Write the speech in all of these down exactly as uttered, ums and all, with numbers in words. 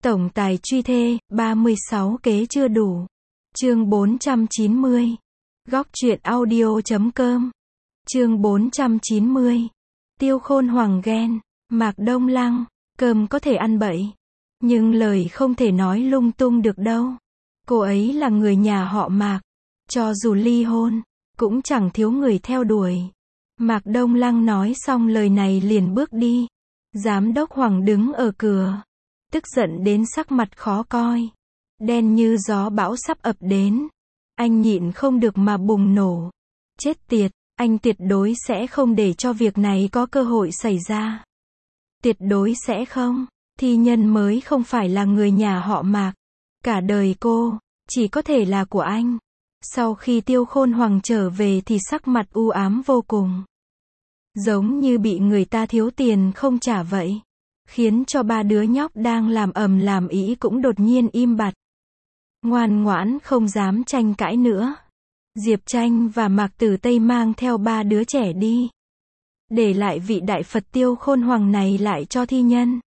Tổng tài truy thê, ba mươi sáu kế chưa đủ. Chương bốn trăm chín mươi. Góc truyện audio chấm com. Chương bốn trăm chín mươi. Tiêu Khôn Hoàng ghen. Mạc Đông Lăng, cơm có thể ăn bậy, nhưng lời không thể nói lung tung được đâu. Cô ấy là người nhà họ Mạc, cho dù ly hôn, cũng chẳng thiếu người theo đuổi. Mạc Đông Lăng nói xong lời này liền bước đi. Giám đốc Hoàng đứng ở cửa, tức giận đến sắc mặt khó coi, đen như gió bão sắp ập đến. Anh nhịn không được mà bùng nổ. Chết tiệt, anh tuyệt đối sẽ không để cho việc này có cơ hội xảy ra. Tuyệt đối sẽ không. Thi Nhân mới không phải là người nhà họ Mạc. Cả đời cô, chỉ có thể là của anh. Sau khi Tiêu Khôn Hoàng trở về thì sắc mặt u ám vô cùng. Giống như bị người ta thiếu tiền không trả vậy. Khiến cho ba đứa nhóc đang làm ầm làm ĩ cũng đột nhiên im bặt. Ngoan ngoãn không dám tranh cãi nữa. Diệp Tranh và Mạc Tử Tây mang theo ba đứa trẻ đi. Để lại vị đại Phật Tiêu Khôn Hoàng này lại cho Thi Nhân.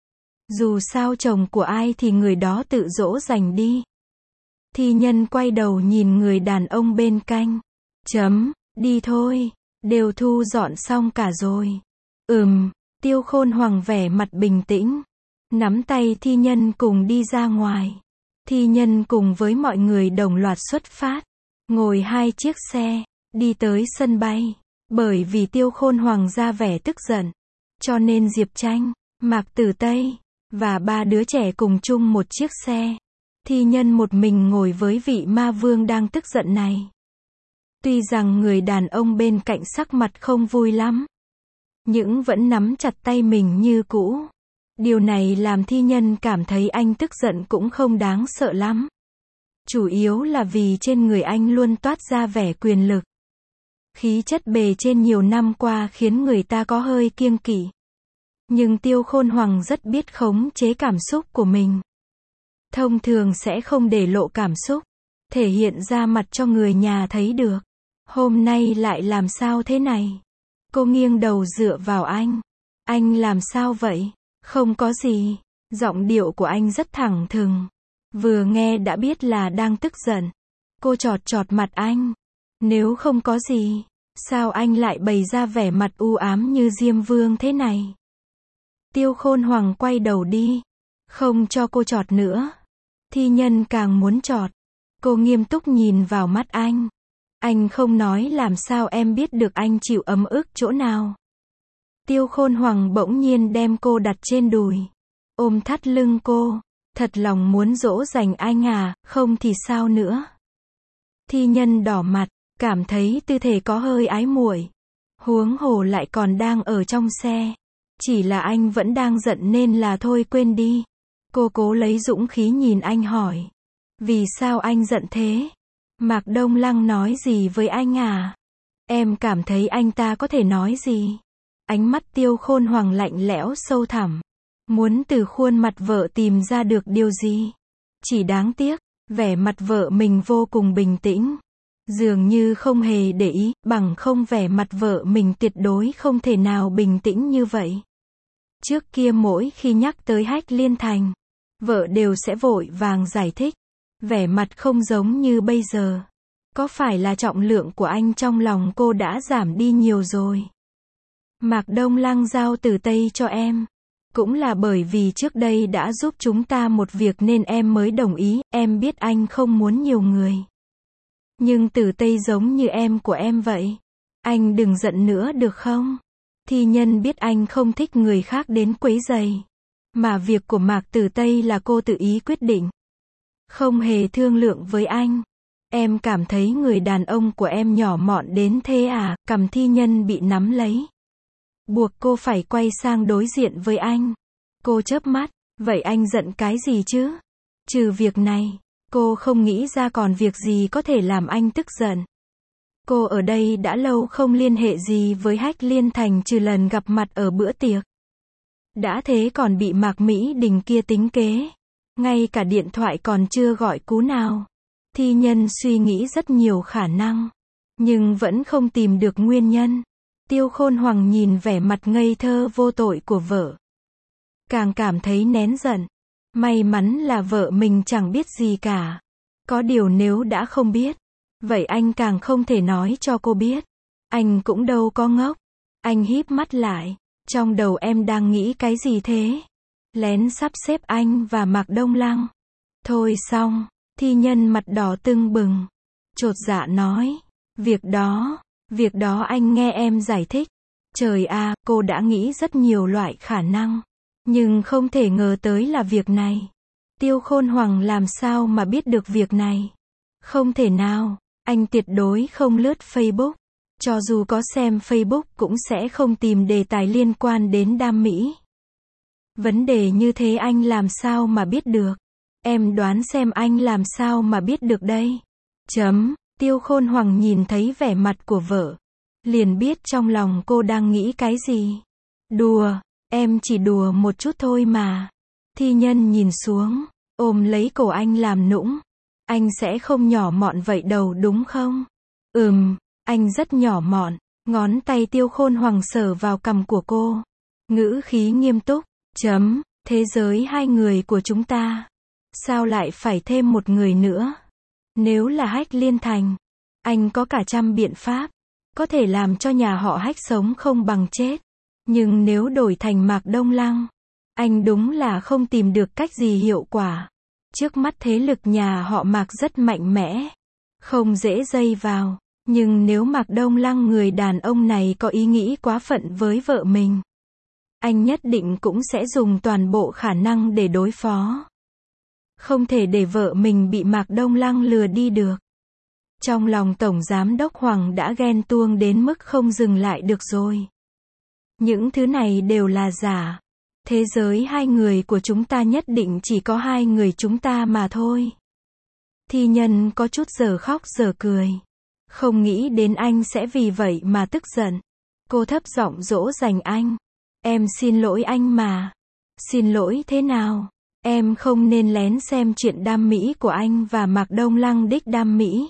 Dù sao chồng của ai thì người đó tự dỗ dành đi. Thi Nhân quay đầu nhìn người đàn ông bên cạnh. Chấm, đi thôi, đều thu dọn xong cả rồi. Ừm, Tiêu Khôn Hoàng vẻ mặt bình tĩnh. Nắm tay Thi Nhân cùng đi ra ngoài. Thi Nhân cùng với mọi người đồng loạt xuất phát. Ngồi hai chiếc xe, đi tới sân bay. Bởi vì Tiêu Khôn Hoàng ra vẻ tức giận, cho nên Diệp Tranh, Mạc Tử Tây và ba đứa trẻ cùng chung một chiếc xe. Thi Nhân một mình ngồi với vị ma vương đang tức giận này. Tuy rằng người đàn ông bên cạnh sắc mặt không vui lắm, nhưng vẫn nắm chặt tay mình như cũ. Điều này làm Thi Nhân cảm thấy anh tức giận cũng không đáng sợ lắm. Chủ yếu là vì trên người anh luôn toát ra vẻ quyền lực. Khí chất bề trên nhiều năm qua khiến người ta có hơi kiêng kỵ. Nhưng Tiêu Khôn Hoàng rất biết khống chế cảm xúc của mình. Thông thường sẽ không để lộ cảm xúc, thể hiện ra mặt cho người nhà thấy được. Hôm nay lại làm sao thế này? Cô nghiêng đầu dựa vào anh. Anh làm sao vậy? Không có gì. Giọng điệu của anh rất thẳng thừng. Vừa nghe đã biết là đang tức giận. Cô chọt chọt mặt anh. Nếu không có gì, sao anh lại bày ra vẻ mặt u ám như Diêm Vương thế này? Tiêu Khôn Hoàng quay đầu đi, không cho cô chọt nữa. Thi Nhân càng muốn chọt. Cô nghiêm túc nhìn vào mắt anh. Anh không nói làm sao em biết được anh chịu ấm ức chỗ nào? Tiêu Khôn Hoàng bỗng nhiên đem cô đặt trên đùi, ôm thắt lưng cô. Thật lòng muốn dỗ dành anh à, không thì sao nữa? Thi Nhân đỏ mặt, cảm thấy tư thế có hơi ái muội. Huống hồ lại còn đang ở trong xe. Chỉ là anh vẫn đang giận nên là thôi quên đi. Cô cố lấy dũng khí nhìn anh hỏi. Vì sao anh giận thế? Mạc Đông Lăng nói gì với anh à? Em cảm thấy anh ta có thể nói gì? Ánh mắt Tiêu Khôn Hoàng lạnh lẽo sâu thẳm. Muốn từ khuôn mặt vợ tìm ra được điều gì? Chỉ đáng tiếc, vẻ mặt vợ mình vô cùng bình tĩnh. Dường như không hề để ý, bằng không vẻ mặt vợ mình tuyệt đối không thể nào bình tĩnh như vậy. Trước kia mỗi khi nhắc tới Hách Liên Thành, vợ đều sẽ vội vàng giải thích. Vẻ mặt không giống như bây giờ. Có phải là trọng lượng của anh trong lòng cô đã giảm đi nhiều rồi? Mạc Đông Lăng giao Tử Tây cho em. Cũng là bởi vì trước đây đã giúp chúng ta một việc nên em mới đồng ý. Em biết anh không muốn nhiều người. Nhưng Tử Tây giống như em của em vậy. Anh đừng giận nữa được không? Thi Nhân biết anh không thích người khác đến quấy rầy. Mà việc của Mạc Tử Tây là cô tự ý quyết định. Không hề thương lượng với anh. Em cảm thấy người đàn ông của em nhỏ mọn đến thế à? Cằm Thi Nhân bị nắm lấy. Buộc cô phải quay sang đối diện với anh. Cô chớp mắt. Vậy anh giận cái gì chứ? Trừ việc này, cô không nghĩ ra còn việc gì có thể làm anh tức giận. Cô ở đây đã lâu không liên hệ gì với Hách Liên Thành trừ lần gặp mặt ở bữa tiệc. Đã thế còn bị Mạc Mỹ Đình kia tính kế. Ngay cả điện thoại còn chưa gọi cú nào. Thi Nhân suy nghĩ rất nhiều khả năng, nhưng vẫn không tìm được nguyên nhân. Tiêu Khôn Hoàng nhìn vẻ mặt ngây thơ vô tội của vợ, càng cảm thấy nén giận. May mắn là vợ mình chẳng biết gì cả. Có điều nếu đã không biết, vậy anh càng không thể nói cho cô biết. Anh cũng đâu có ngốc. Anh híp mắt lại. Trong đầu em đang nghĩ cái gì thế? Lén sắp xếp anh và Mạc Đông Lăng. Thôi xong, Thi Nhân mặt đỏ tưng bừng. Chột dạ nói. Việc đó, việc đó anh nghe em giải thích. Trời à, cô đã nghĩ rất nhiều loại khả năng. Nhưng không thể ngờ tới là việc này. Tiêu Khôn Hoàng làm sao mà biết được việc này? Không thể nào, anh tuyệt đối không lướt Facebook. Cho dù có xem Facebook cũng sẽ không tìm đề tài liên quan đến đam mỹ. Vấn đề như thế anh làm sao mà biết được? Em đoán xem anh làm sao mà biết được đây? Chấm, Tiêu Khôn Hoàng nhìn thấy vẻ mặt của vợ. Liền biết trong lòng cô đang nghĩ cái gì. Đùa, em chỉ đùa một chút thôi mà. Thi Nhân nhìn xuống, ôm lấy cổ anh làm nũng. Anh sẽ không nhỏ mọn vậy đâu đúng không? Ừm, anh rất nhỏ mọn. Ngón tay Tiêu Khôn Hoàng sờ vào cằm của cô. Ngữ khí nghiêm túc. Chấm, thế giới hai người của chúng ta. Sao lại phải thêm một người nữa? Nếu là Hách Liên Thành, anh có cả trăm biện pháp. Có thể làm cho nhà họ Hách sống không bằng chết. Nhưng nếu đổi thành Mạc Đông Lăng, anh đúng là không tìm được cách gì hiệu quả. Trước mắt thế lực nhà họ Mạc rất mạnh mẽ. Không dễ dây vào. Nhưng nếu Mạc Đông Lăng người đàn ông này có ý nghĩ quá phận với vợ mình, anh nhất định cũng sẽ dùng toàn bộ khả năng để đối phó. Không thể để vợ mình bị Mạc Đông Lăng lừa đi được. Trong lòng Tổng Giám đốc Hoàng đã ghen tuông đến mức không dừng lại được rồi. Những thứ này đều là giả. Thế giới hai người của chúng ta nhất định chỉ có hai người chúng ta mà thôi. Thi Nhân có chút giờ khóc giờ cười. Không nghĩ đến anh sẽ vì vậy mà tức giận. Cô thấp giọng dỗ dành anh. Em xin lỗi anh mà. Xin lỗi thế nào? Em không nên lén xem chuyện đam mỹ của anh và Mạc Đông Lăng đích đam mỹ.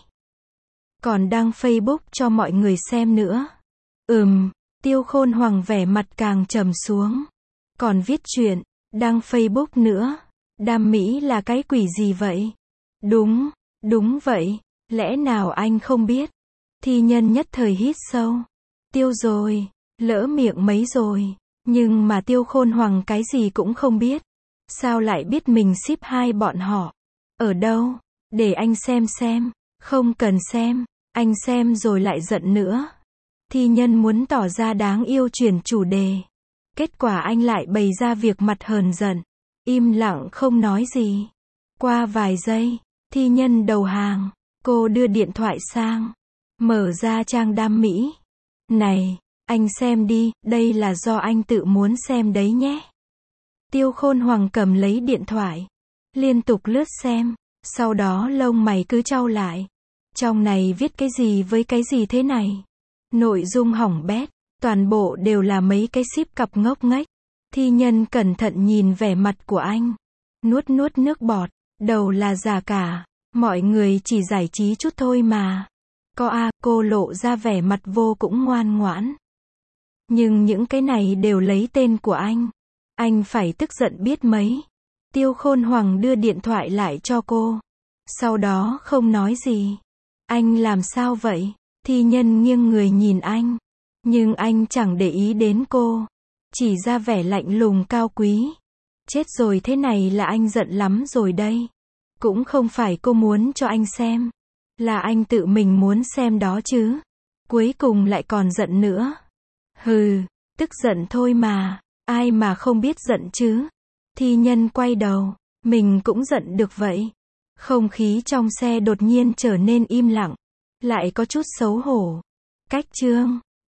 Còn đăng Facebook cho mọi người xem nữa. Ừm, Tiêu Khôn Hoàng vẻ mặt càng trầm xuống. Còn viết chuyện, đăng Facebook nữa. Đam mỹ là cái quỷ gì vậy? Đúng, đúng vậy. Lẽ nào anh không biết? Thi Nhân nhất thời hít sâu. Tiêu rồi, lỡ miệng mấy rồi. Nhưng mà Tiêu Khôn Hoàng cái gì cũng không biết. Sao lại biết mình ship hai bọn họ? Ở đâu? Để anh xem xem. Không cần xem. Anh xem rồi lại giận nữa. Thi Nhân muốn tỏ ra đáng yêu chuyển chủ đề. Kết quả anh lại bày ra việc mặt hờn giận. Im lặng không nói gì. Qua vài giây, Thi Nhân đầu hàng. Cô đưa điện thoại sang. Mở ra trang đam mỹ. Này, anh xem đi, đây là do anh tự muốn xem đấy nhé. Tiêu Khôn Hoàng cầm lấy điện thoại. Liên tục lướt xem. Sau đó lông mày cứ chau lại. Trong này viết cái gì với cái gì thế này? Nội dung hỏng bét. Toàn bộ đều là mấy cái ship cặp ngốc nghếch. Thi Nhân cẩn thận nhìn vẻ mặt của anh. Nuốt nuốt nước bọt. Đầu là giả cả. Mọi người chỉ giải trí chút thôi mà. Có a, cô lộ ra vẻ mặt vô cũng ngoan ngoãn. Nhưng những cái này đều lấy tên của anh. Anh phải tức giận biết mấy. Tiêu Khôn Hoàng đưa điện thoại lại cho cô. Sau đó không nói gì. Anh làm sao vậy? Thi Nhân nghiêng người nhìn anh. Nhưng anh chẳng để ý đến cô. Chỉ ra vẻ lạnh lùng cao quý. Chết rồi, thế này là anh giận lắm rồi đây. Cũng không phải cô muốn cho anh xem. Là anh tự mình muốn xem đó chứ. Cuối cùng lại còn giận nữa. Hừ, tức giận thôi mà. Ai mà không biết giận chứ. Thi Nhân quay đầu. Mình cũng giận được vậy. Không khí trong xe đột nhiên trở nên im lặng. Lại có chút xấu hổ. Cách chương